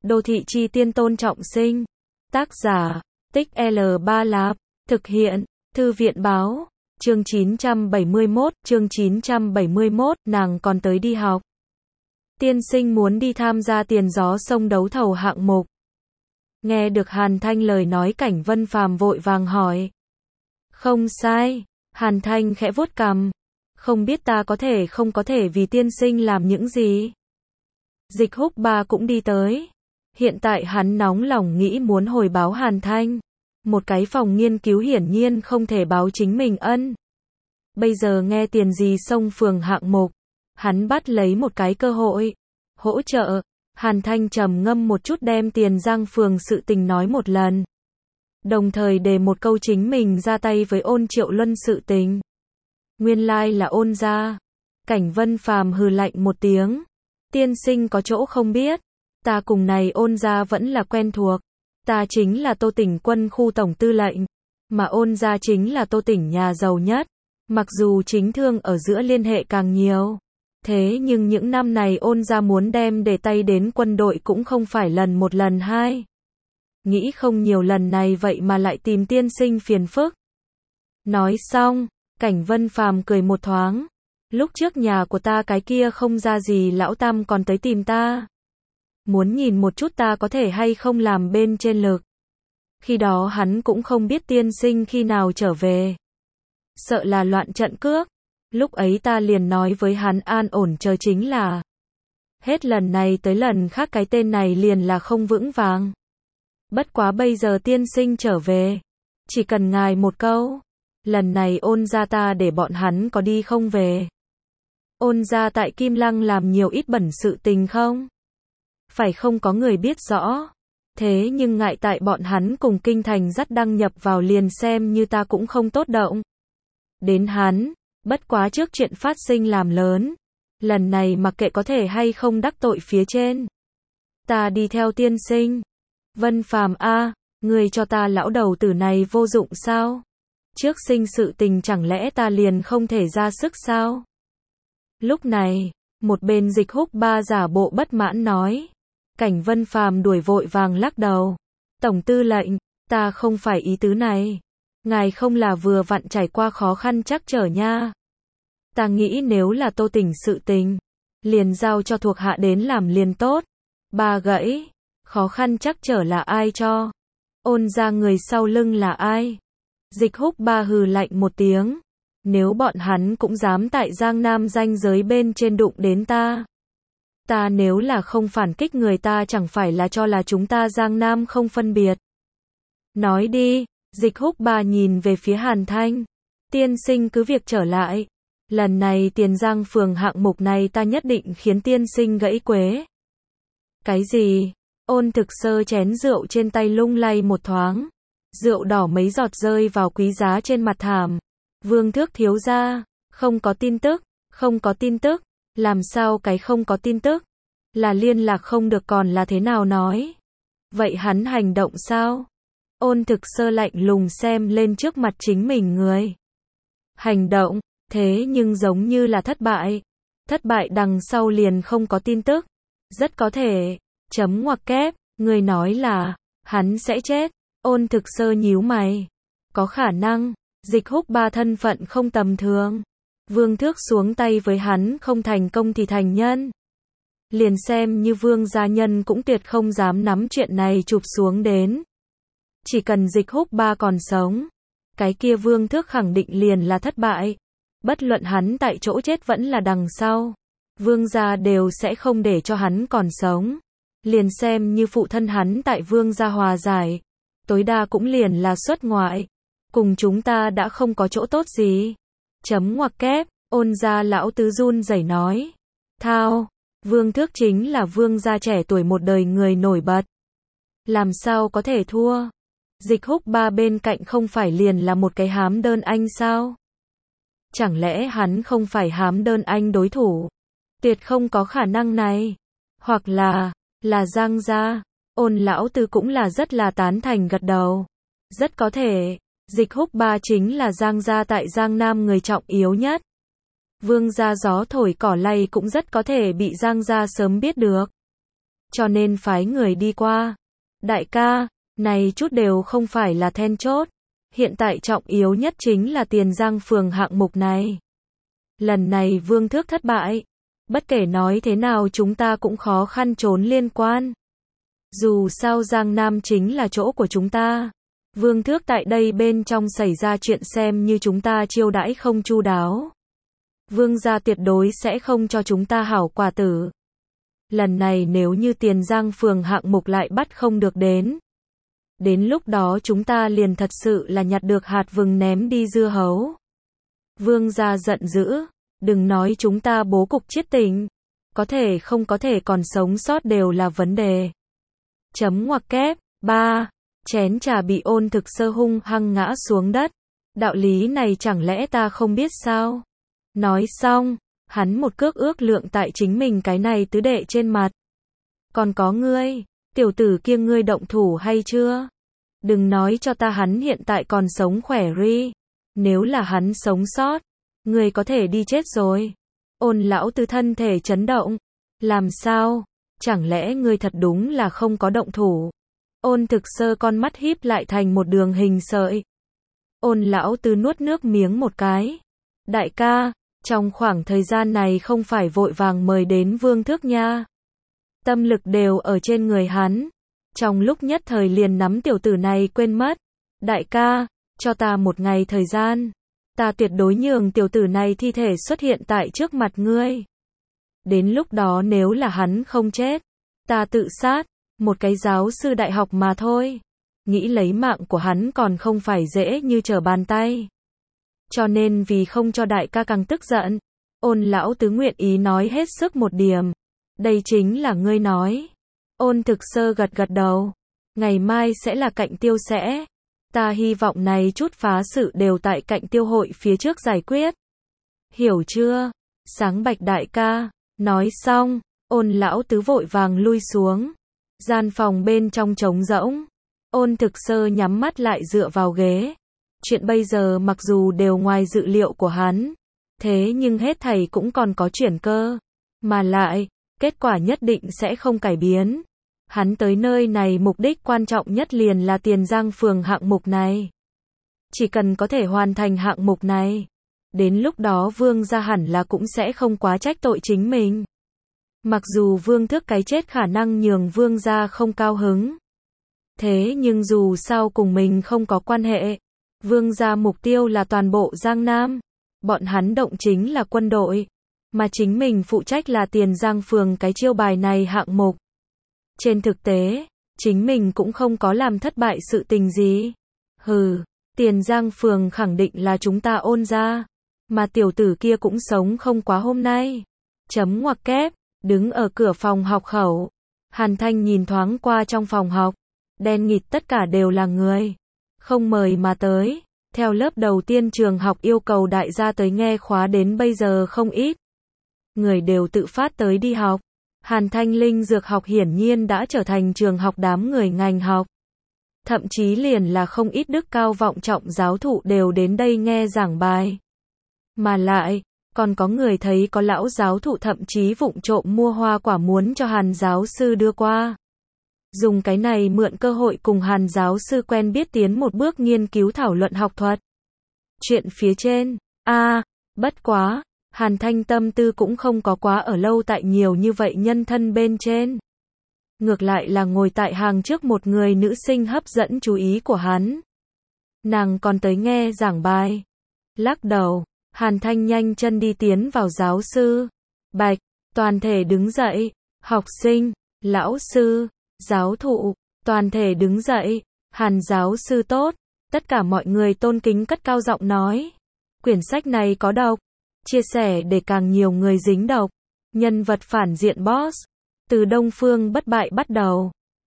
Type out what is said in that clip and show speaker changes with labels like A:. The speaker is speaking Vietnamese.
A: Đô thị chi tiên Tôn Trọng Sinh. Tác giả, Tích L3 Lạp. Thực hiện, Thư viện báo. Chương 971, nàng còn tới đi học. Tiên sinh muốn đi tham gia tiền gió sông đấu thầu hạng mục. Nghe được Hàn Thanh lời nói, Cảnh Vân Phàm vội vàng hỏi. Không sai, Hàn Thanh khẽ vuốt cằm. Không biết ta không có thể vì tiên sinh làm những gì. Dịch Húc Ba cũng đi tới. Hiện tại hắn nóng lòng nghĩ muốn hồi báo Hàn Thanh. Một cái phòng nghiên cứu hiển nhiên không thể báo chính mình ân. Bây giờ nghe tiền gì sông phường hạng mục, hắn bắt lấy một cái cơ hội. Hỗ trợ. Hàn Thanh trầm ngâm một chút đem Tiền Giang phường sự tình nói một lần. Đồng thời đề một câu chính mình ra tay với Ôn Triệu Luân sự tình. Nguyên lai là Ôn gia. Cảnh Vân Phàm hừ lạnh một tiếng. Tiên sinh có chỗ không biết. Ta cùng này Ôn gia vẫn là quen thuộc. Ta chính là Tô Tỉnh quân khu tổng tư lệnh. Mà Ôn gia chính là Tô Tỉnh nhà giàu nhất. Mặc dù chính thương ở giữa liên hệ càng nhiều. Thế nhưng những năm này Ôn gia muốn đem để tay đến quân đội cũng không phải lần một lần hai. Nghĩ không nhiều lần này vậy mà lại tìm tiên sinh phiền phức. Nói xong, Cảnh Vân Phàm cười một thoáng. Lúc trước nhà của ta cái kia không ra gì lão tam còn tới tìm ta. Muốn nhìn một chút ta có thể hay không làm bên trên lực. Khi đó hắn cũng không biết tiên sinh khi nào trở về. Sợ là loạn trận cước. Lúc ấy ta liền nói với hắn an ổn chờ chính là. Hết lần này tới lần khác cái tên này liền là không vững vàng. Bất quá bây giờ tiên sinh trở về. Chỉ cần ngài một câu. Lần này Ôn gia ta để bọn hắn có đi không về. Ôn gia tại Kim Lăng làm nhiều ít bẩn sự tình không? Phải không có người biết rõ. Thế nhưng ngại tại bọn hắn cùng kinh thành dắt đăng nhập vào liền xem như ta cũng không tốt động. Đến hắn, bất quá trước chuyện phát sinh làm lớn. Lần này mặc kệ có thể hay không đắc tội phía trên. Ta đi theo tiên sinh. Vân Phàm a, người cho ta lão đầu tử này vô dụng sao? Trước sinh sự tình chẳng lẽ ta liền không thể ra sức sao? Lúc này, một bên Dịch Húc Ba giả bộ bất mãn nói. Cảnh Vân Phàm đuổi vội vàng lắc đầu. Tổng tư lệnh, ta không phải ý tứ này. Ngài không là vừa vặn trải qua khó khăn trắc trở nha. Ta nghĩ nếu là Tô Tỉnh sự tình, liền giao cho thuộc hạ đến làm liền tốt. Ba gãy, khó khăn trắc trở là ai cho? Ôn gia người sau lưng là ai? Dịch Húc Ba hừ lạnh một tiếng. Nếu bọn hắn cũng dám tại Giang Nam ranh giới bên trên đụng đến ta. Ta nếu là không phản kích người ta chẳng phải là cho là chúng ta Giang Nam không phân biệt. Nói đi, Dịch Húc Ba nhìn về phía Hàn Thanh. Tiên sinh cứ việc trở lại. Lần này Tiền Giang phường hạng mục này ta nhất định khiến tiên sinh gãy quế. Cái gì? Ôn Thực Sơ chén rượu trên tay lung lay một thoáng. Rượu đỏ mấy giọt rơi vào quý giá trên mặt thảm. Vương Thước thiếu gia, không có tin tức, không có tin tức. Làm sao cái không có tin tức? Là liên lạc không được còn là thế nào nói? Vậy hắn hành động sao? Ôn Thực Sơ lạnh lùng xem lên trước mặt chính mình người. Hành động, thế nhưng giống như là thất bại. Thất bại đằng sau liền không có tin tức. Rất có thể, chấm ngoặc kép, người nói là, hắn sẽ chết. Ôn Thực Sơ nhíu mày. Có khả năng, Dịch Húc Ba thân phận không tầm thường. Vương Thước xuống tay với hắn không thành công thì thành nhân. Liền xem như Vương gia nhân cũng tuyệt không dám nắm chuyện này chụp xuống đến. Chỉ cần Dịch Húc Ba còn sống, cái kia Vương Thước khẳng định liền là thất bại. Bất luận hắn tại chỗ chết vẫn là đằng sau. Vương gia đều sẽ không để cho hắn còn sống. Liền xem như phụ thân hắn tại Vương gia hòa giải. Tối đa cũng liền là xuất ngoại. Cùng chúng ta đã không có chỗ tốt gì. Chấm ngoặc kép, Ôn gia lão tứ run rẩy nói. Thao, Vương Thước chính là Vương gia trẻ tuổi một đời người nổi bật. Làm sao có thể thua? Dịch Húc Ba bên cạnh không phải liền là một cái hám đơn anh sao? Chẳng lẽ hắn không phải hám đơn anh đối thủ? Tuyệt không có khả năng này. Hoặc là Giang gia. Ôn lão tứ cũng là rất là tán thành gật đầu. Rất có thể. Dịch Húc Ba chính là Giang gia tại Giang Nam người trọng yếu nhất. Vương gia gió thổi cỏ lay cũng rất có thể bị Giang gia sớm biết được. cho nên phái người đi qua. Đại ca, này chút đều không phải là then chốt. Hiện tại trọng yếu nhất chính là Tiền Giang phường hạng mục này. Lần này Vương Thước thất bại. Bất kể nói thế nào chúng ta cũng khó khăn trốn liên quan. Dù sao Giang Nam chính là chỗ của chúng ta. Vương Thước tại đây bên trong xảy ra chuyện xem như chúng ta chiêu đãi không chu đáo. Vương gia tuyệt đối sẽ không cho chúng ta hảo quả tử. Lần này nếu như Tiền Giang phường hạng mục lại bắt không được đến lúc đó chúng ta liền thật sự là nhặt được hạt vừng ném đi dưa hấu. Vương gia giận dữ, đừng nói chúng ta bố cục chiết tình, có thể không có thể còn sống sót đều là vấn đề. Chấm ngoặc kép, 3. Chén trà bị Ôn Thực Sơ hung hăng ngã xuống đất. Đạo lý này chẳng lẽ ta không biết sao? Nói xong, hắn một cước ước lượng tại chính mình cái này tứ đệ trên mặt. Còn có ngươi, tiểu tử kia ngươi động thủ hay chưa? Đừng nói cho ta hắn hiện tại còn sống khỏe ri. Nếu là hắn sống sót, ngươi có thể đi chết rồi. Ôn lão tứ thân thể chấn động. Làm sao? Chẳng lẽ ngươi thật đúng là không có động thủ? Ôn Thực Sơ con mắt híp lại thành một đường hình sợi. Ôn lão tứ nuốt nước miếng một cái. Đại ca, trong khoảng thời gian này không phải vội vàng mời đến Vương Thước nha. Tâm lực đều ở trên người hắn. Trong lúc nhất thời liền nắm tiểu tử này quên mất. Đại ca, cho ta một ngày thời gian. Ta tuyệt đối nhường tiểu tử này thi thể xuất hiện tại trước mặt ngươi. Đến lúc đó nếu là hắn không chết, ta tự sát. Một cái giáo sư đại học mà thôi. Nghĩ lấy mạng của hắn còn không phải dễ như trở bàn tay. Cho nên vì không cho đại ca càng tức giận, Ôn lão tứ nguyện ý nói hết sức một điểm. Đây chính là ngươi nói. Ôn Thực Sơ gật gật đầu. Ngày mai sẽ là cạnh tiêu sẽ. Ta hy vọng này chút phá sự đều tại cạnh tiêu hội phía trước giải quyết. Hiểu chưa? Sáng bạch đại ca. Nói xong, Ôn lão tứ vội vàng lui xuống. Gian phòng bên trong trống rỗng. Ôn Thực Sơ nhắm mắt lại dựa vào ghế. Chuyện bây giờ mặc dù đều ngoài dự liệu của hắn, thế nhưng hết thảy cũng còn có chuyển cơ. Mà lại, kết quả nhất định sẽ không cải biến. Hắn tới nơi này mục đích quan trọng nhất liền là Tiền Giang phường hạng mục này. Chỉ cần có thể hoàn thành hạng mục này, đến lúc đó Vương gia hẳn là cũng sẽ không quá trách tội chính mình. Mặc dù Vương Thước cái chết khả năng nhường Vương gia không cao hứng. Thế nhưng dù sao cùng mình không có quan hệ. Vương gia mục tiêu là toàn bộ Giang Nam. Bọn hắn động chính là quân đội. Mà chính mình phụ trách là Tiền Giang phường cái chiêu bài này hạng mục. Trên thực tế, chính mình cũng không có làm thất bại sự tình gì. Hừ, Tiền Giang phường khẳng định là chúng ta Ôn gia. Mà tiểu tử kia cũng sống không quá hôm nay. Chấm ngoặc kép, đứng ở cửa phòng học khẩu. Hàn Thanh nhìn thoáng qua trong phòng học. Đen nghịt tất cả đều là người. Không mời mà tới. Theo lớp đầu tiên trường học yêu cầu đại gia tới nghe khóa đến bây giờ không ít. Người đều tự phát tới đi học. Hàn Thanh Linh dược học hiển nhiên đã trở thành trường học đám người ngành học. Thậm chí liền là không ít đức cao vọng trọng giáo thụ đều đến đây nghe giảng bài. Mà lại, còn có người thấy có lão giáo thụ thậm chí vụng trộm mua hoa quả muốn cho Hàn giáo sư đưa qua. Dùng cái này mượn cơ hội cùng Hàn giáo sư quen biết tiến một bước nghiên cứu thảo luận học thuật. Chuyện phía trên, bất quá, Hàn Thanh tâm tư cũng không có quá ở lâu tại nhiều như vậy nhân thân bên trên. Ngược lại là ngồi tại hàng trước một người nữ sinh hấp dẫn chú ý của hắn. Nàng còn tới nghe giảng bài. Lắc đầu, Hàn Thanh nhanh chân đi tiến vào giáo sư. Bạch, toàn thể đứng dậy, học sinh, lão sư, giáo thụ, toàn thể đứng dậy, Hàn giáo sư tốt, tất cả mọi người tôn kính cất cao giọng nói. Quyển sách này có độc, chia sẻ để càng nhiều người dính độc. Nhân vật phản diện boss, từ Đông Phương bất bại bắt đầu.